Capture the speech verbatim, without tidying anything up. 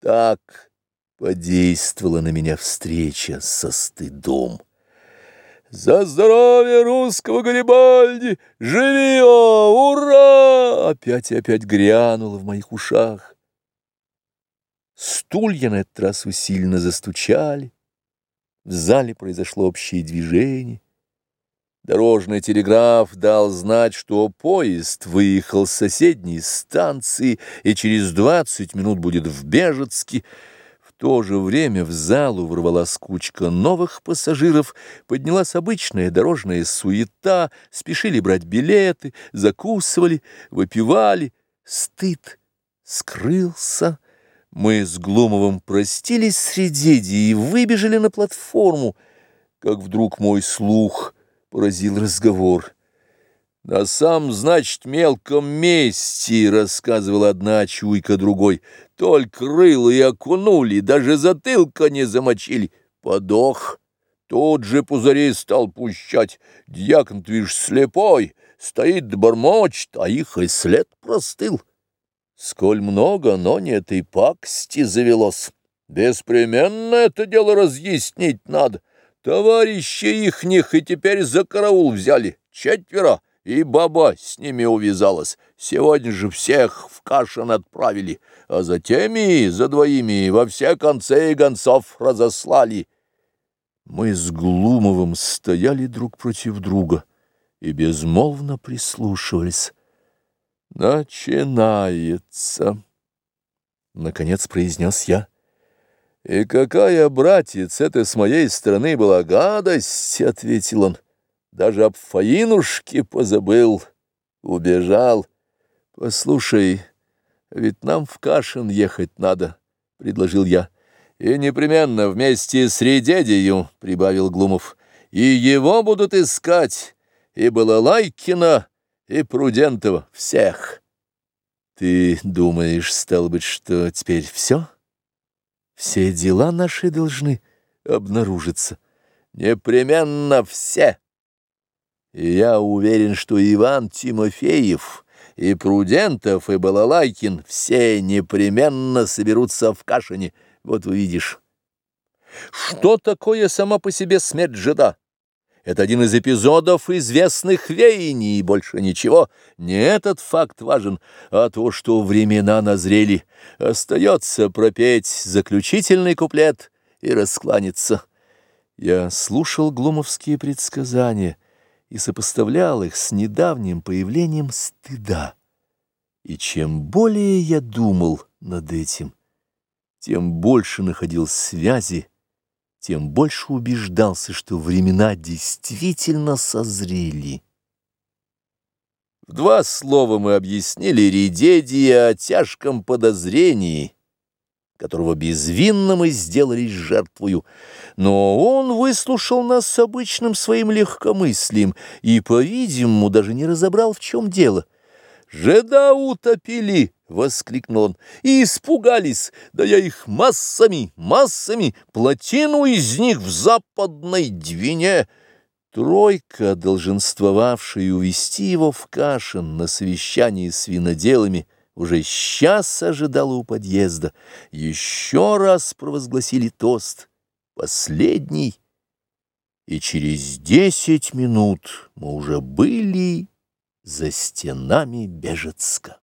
Как подействовала на меня встреча со стыдом! «За здоровье русского Гарибальди! Живи, о, ура!» Опять и опять грянуло в моих ушах. Стулья на этот раз усиленно застучали. В зале произошло общее движение. Дорожный телеграф дал знать, что поезд выехал с соседней станции и через двадцать минут будет в Бежецке. В то же время в залу ворвалась кучка новых пассажиров, поднялась обычная дорожная суета, спешили брать билеты, закусывали, выпивали. Стыд скрылся. Мы с Глумовым простились с Редедией и выбежали на платформу, как вдруг мой слух поразил разговор. «На самом, значит, мелком месте, — рассказывала одна чуйка другой, — только рыло и окунули, даже затылка не замочили. Подох. Тут же пузырей стал пущать. Дьякон-то, видишь, слепой, стоит да бормочет, а их и след простыл. Сколь много, но не этой пакости завелось. Беспременно это дело разъяснить надо. Товарищи ихних и теперь за караул взяли, четверо, и баба с ними увязалась. Сегодня же всех в Кашин отправили, а за теми, за двоими во все концы гонцов разослали». Мы с Глумовым стояли друг против друга и безмолвно прислушивались. «Начинается», — наконец произнес я. «И какая, братец, это с моей стороны была гадость!» — ответил он. «Даже об Фаинушке позабыл, убежал. Послушай, ведь нам в Кашин ехать надо», — предложил я. «И непременно вместе с Редедею», — прибавил Глумов. «И его будут искать, и Балалайкина, и Прудентова, всех». «Ты думаешь, стало быть, что теперь все? Все дела наши должны обнаружиться?» «Непременно все. И я уверен, что Иван Тимофеев, и Прудентов, и Балалайкин все непременно соберутся в Кашине. Вот увидишь». Что такое сама по себе смерть жида? Это один из эпизодов известных веяний, и больше ничего. Не этот факт важен, а то, что времена назрели. Остается пропеть заключительный куплет и раскланяться. Я слушал глумовские предсказания и сопоставлял их с недавним появлением стыда. И чем более я думал над этим, тем больше находил связи, тем больше убеждался, что времена действительно созрели. В два слова мы объяснили Редедии о тяжком подозрении, которого безвинно мы сделались жертвою, но он выслушал нас с обычным своим легкомыслием и, по-видимому, даже не разобрал, в чем дело. «Жида утопили!» — воскликнул он. «И испугались! Да я их массами, массами, плотину из них в западной Двине!» Тройка, долженствовавшая увести его в Кашин на совещании с виноделами, уже сейчас ожидала у подъезда. Еще раз провозгласили тост, последний, и через десять минут мы уже были за стенами Бежецка.